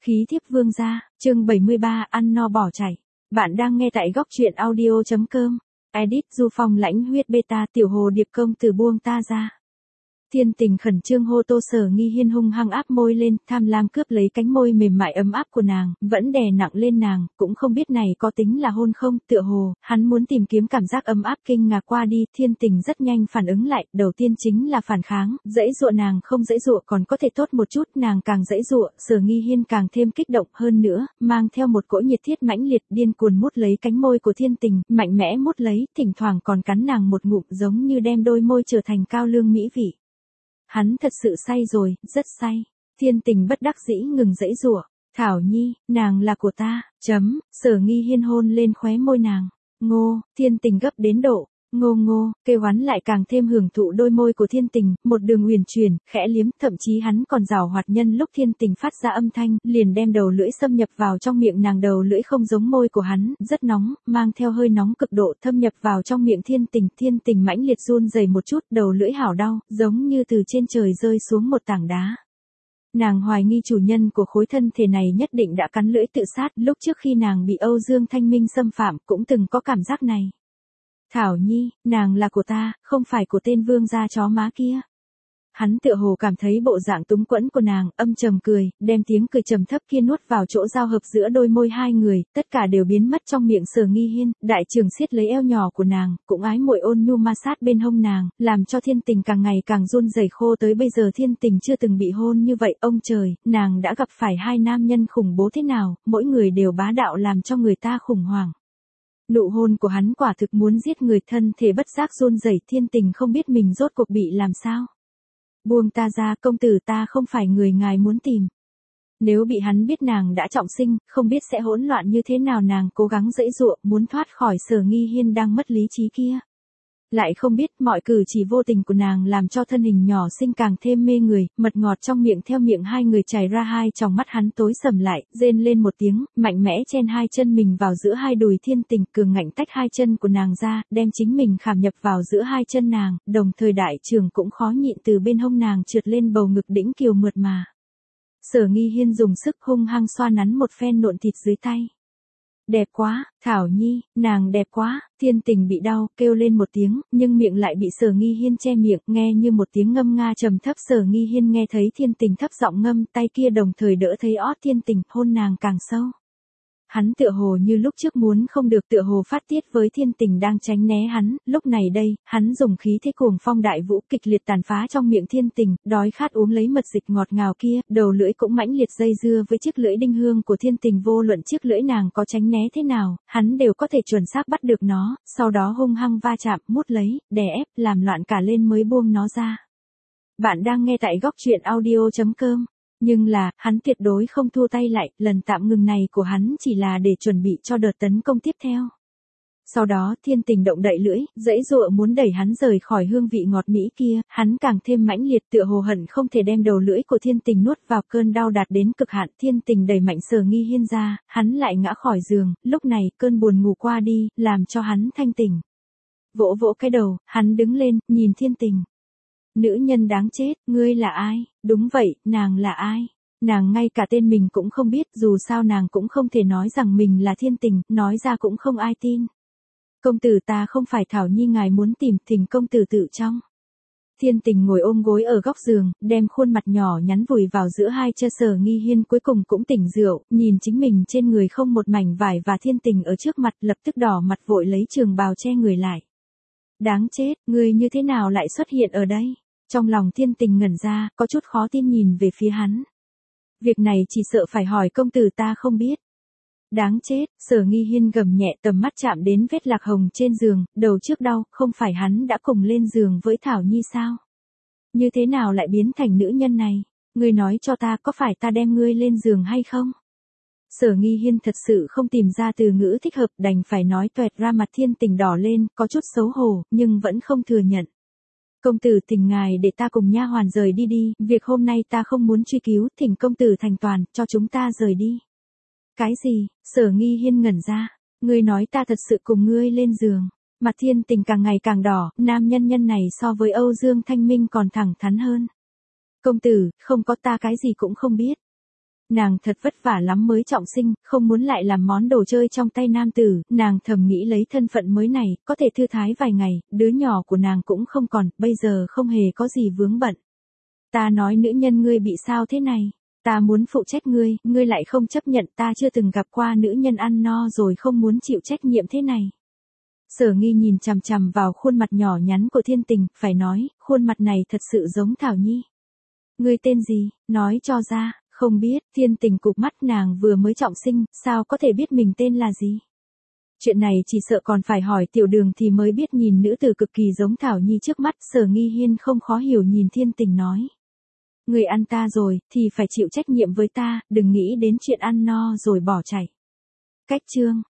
Khí thiếp vương gia, chương 73, ăn no bỏ chảy. Bạn đang nghe tại góc truyện audio.com. Edit Du Phong lãnh huyết beta, tiểu hồ điệp công tử buông ta ra. Thiên Tình khẩn trương hô tô Sở Nghi Hiên hung hăng áp môi lên, tham lam cướp lấy cánh môi mềm mại ấm áp của nàng, vẫn đè nặng lên nàng, cũng không biết này có tính là hôn không, tựa hồ, hắn muốn tìm kiếm cảm giác ấm áp kinh ngạc qua đi, Thiên Tình rất nhanh phản ứng lại, đầu tiên chính là phản kháng, dãy dụa nàng không dãy dụa còn có thể tốt một chút, nàng càng dãy dụa, Sở Nghi Hiên càng thêm kích động hơn nữa, mang theo một cỗ nhiệt thiết mãnh liệt điên cuồng mút lấy cánh môi của Thiên Tình, mạnh mẽ mút lấy, thỉnh thoảng còn cắn nàng một ngụm giống như đem đôi môi trở thành cao lương mỹ vị. Hắn thật sự say rồi, rất say. Thiên Tình bất đắc dĩ ngừng dãy giụa. Thảo Nhi, nàng là của ta. Sở Nghi Hiên hôn lên khóe môi nàng. Ngô, Thiên Tình gấp đến độ. Ngô ngô, kêu hắn lại càng thêm hưởng thụ đôi môi của Thiên Tình, một đường huyền chuyển, khẽ liếm, thậm chí hắn còn giảo hoạt nhân lúc Thiên Tình phát ra âm thanh, liền đem đầu lưỡi xâm nhập vào trong miệng nàng, đầu lưỡi không giống môi của hắn, rất nóng, mang theo hơi nóng cực độ thâm nhập vào trong miệng Thiên Tình mãnh liệt run rẩy một chút, đầu lưỡi hảo đau, giống như từ trên trời rơi xuống một tảng đá. Nàng hoài nghi chủ nhân của khối thân thể này nhất định đã cắn lưỡi tự sát, lúc trước khi nàng bị Âu Dương Thanh Minh xâm phạm, cũng từng có cảm giác này. Thảo Nhi, nàng là của ta, không phải của tên vương gia chó má kia. Hắn tựa hồ cảm thấy bộ dạng túng quẫn của nàng, âm trầm cười, đem tiếng cười trầm thấp kia nuốt vào chỗ giao hợp giữa đôi môi hai người, tất cả đều biến mất trong miệng Sở Nghi Hiên, đại trường siết lấy eo nhỏ của nàng, cũng ái muội ôn nhu ma sát bên hông nàng, làm cho Thiên Tình càng ngày càng run rẩy khô tới bây giờ Thiên Tình chưa từng bị hôn như vậy, ông trời, nàng đã gặp phải hai nam nhân khủng bố thế nào, mỗi người đều bá đạo làm cho người ta khủng hoảng. Nụ hôn của hắn quả thực muốn giết người, thân thể bất giác run rẩy, Thiên Tình không biết mình rốt cuộc bị làm sao. Buông ta ra, công tử, ta không phải người ngài muốn tìm. Nếu bị hắn biết nàng đã trọng sinh, không biết sẽ hỗn loạn như thế nào, nàng cố gắng giãy giụa, muốn thoát khỏi Sở Nghi Hiên đang mất lý trí kia. Lại không biết mọi cử chỉ vô tình của nàng làm cho thân hình nhỏ xinh càng thêm mê người, mật ngọt trong miệng theo miệng hai người chảy ra, hai tròng mắt hắn tối sầm lại, rên lên một tiếng, mạnh mẽ chen hai chân mình vào giữa hai đùi Thiên Tình, cường ngạnh tách hai chân của nàng ra, đem chính mình khảm nhập vào giữa hai chân nàng, đồng thời đại trường cũng khó nhịn từ bên hông nàng trượt lên bầu ngực đĩnh kiều mượt mà. Sở Nghi Hiên dùng sức hung hăng xoa nắn một phen nộn thịt dưới tay. Đẹp quá, Thảo Nhi, nàng đẹp quá, Thiên Tình bị đau, kêu lên một tiếng, nhưng miệng lại bị Sở Nghi Hiên che miệng, nghe như một tiếng ngâm nga trầm thấp. Sở Nghi Hiên nghe thấy Thiên Tình thấp giọng ngâm, tay kia đồng thời đỡ thấy ót Thiên Tình, hôn nàng càng sâu. Hắn tựa hồ như lúc trước muốn không được, tựa hồ phát tiết với Thiên Tình đang tránh né hắn, lúc này đây, hắn dùng khí thế cuồng phong đại vũ kịch liệt tàn phá trong miệng Thiên Tình, đói khát uống lấy mật dịch ngọt ngào kia, đầu lưỡi cũng mãnh liệt dây dưa với chiếc lưỡi đinh hương của Thiên Tình, vô luận chiếc lưỡi nàng có tránh né thế nào, hắn đều có thể chuẩn xác bắt được nó, sau đó hung hăng va chạm, mút lấy, đè ép, làm loạn cả lên mới buông nó ra. Bạn đang nghe tại góc truyện audio.com. Nhưng là, hắn tuyệt đối không thua tay lại, lần tạm ngừng này của hắn chỉ là để chuẩn bị cho đợt tấn công tiếp theo. Sau đó, Thiên Tình động đậy lưỡi, giãy giụa muốn đẩy hắn rời khỏi hương vị ngọt mỹ kia, hắn càng thêm mãnh liệt, tựa hồ hận không thể đem đầu lưỡi của Thiên Tình nuốt vào, cơn đau đạt đến cực hạn, Thiên Tình đẩy mạnh Sở Nghi Hiên ra, hắn lại ngã khỏi giường, lúc này, cơn buồn ngủ qua đi, làm cho hắn thanh tỉnh. Vỗ vỗ cái đầu, hắn đứng lên, nhìn Thiên Tình. Nữ nhân đáng chết, ngươi là ai? Đúng vậy, nàng là ai? Nàng ngay cả tên mình cũng không biết, dù sao nàng cũng không thể nói rằng mình là Thiên Tình, nói ra cũng không ai tin. Công tử, ta không phải Thảo Nhi ngài muốn tìm, thỉnh công tử tự trong. Thiên Tình ngồi ôm gối ở góc giường, đem khuôn mặt nhỏ nhắn vùi vào giữa hai chân Sở Nghi Hiên, cuối cùng cũng tỉnh rượu, nhìn chính mình trên người không một mảnh vải và Thiên Tình ở trước mặt, lập tức đỏ mặt vội lấy trường bào che người lại. Đáng chết, ngươi như thế nào lại xuất hiện ở đây? Trong lòng Thiên Tình ngẩn ra, có chút khó tin nhìn về phía hắn. Việc này chỉ sợ phải hỏi công tử, ta không biết. Đáng chết, Sở Nghi Hiên gầm nhẹ, tầm mắt chạm đến vết lạc hồng trên giường, đầu trước đau, không phải hắn đã cùng lên giường với Thảo Nhi sao? Như thế nào lại biến thành nữ nhân này? Ngươi nói cho ta, có phải ta đem ngươi lên giường hay không? Sở Nghi Hiên thật sự không tìm ra từ ngữ thích hợp, đành phải nói toẹt ra, mặt Thiên Tình đỏ lên, có chút xấu hổ, nhưng vẫn không thừa nhận. Công tử, thỉnh ngài để ta cùng nha hoàn rời đi đi, việc hôm nay ta không muốn truy cứu, thỉnh công tử thành toàn, cho chúng ta rời đi. Cái gì? Sở Nghi Hiên ngẩn ra, ngươi nói ta thật sự cùng ngươi lên giường. Mặt Thiên Tình càng ngày càng đỏ, nam nhân này so với Âu Dương Thanh Minh còn thẳng thắn hơn. Công tử, không có, ta cái gì cũng không biết. Nàng thật vất vả lắm mới trọng sinh, không muốn lại làm món đồ chơi trong tay nam tử, nàng thầm nghĩ lấy thân phận mới này, có thể thư thái vài ngày, đứa nhỏ của nàng cũng không còn, bây giờ không hề có gì vướng bận. Ta nói nữ nhân ngươi bị sao thế này? Ta muốn phụ trách ngươi lại không chấp nhận, ta chưa từng gặp qua nữ nhân ăn no rồi không muốn chịu trách nhiệm thế này. Sở Nghi nhìn chằm chằm vào khuôn mặt nhỏ nhắn của Thiên Tình, phải nói, khuôn mặt này thật sự giống Thảo Nhi. Ngươi tên gì, nói cho ra, không biết, Thiên Tình cụp mắt, nàng vừa mới trọng sinh, sao có thể biết mình tên là gì. Chuyện này chỉ sợ còn phải hỏi Tiểu Đường thì mới biết. Nhìn nữ tử cực kỳ giống Thảo Nhi trước mắt, Sở Nghi Hiên không khó hiểu nhìn Thiên Tình nói. Người ăn ta rồi, thì phải chịu trách nhiệm với ta, đừng nghĩ đến chuyện ăn no rồi bỏ chạy. Cách chương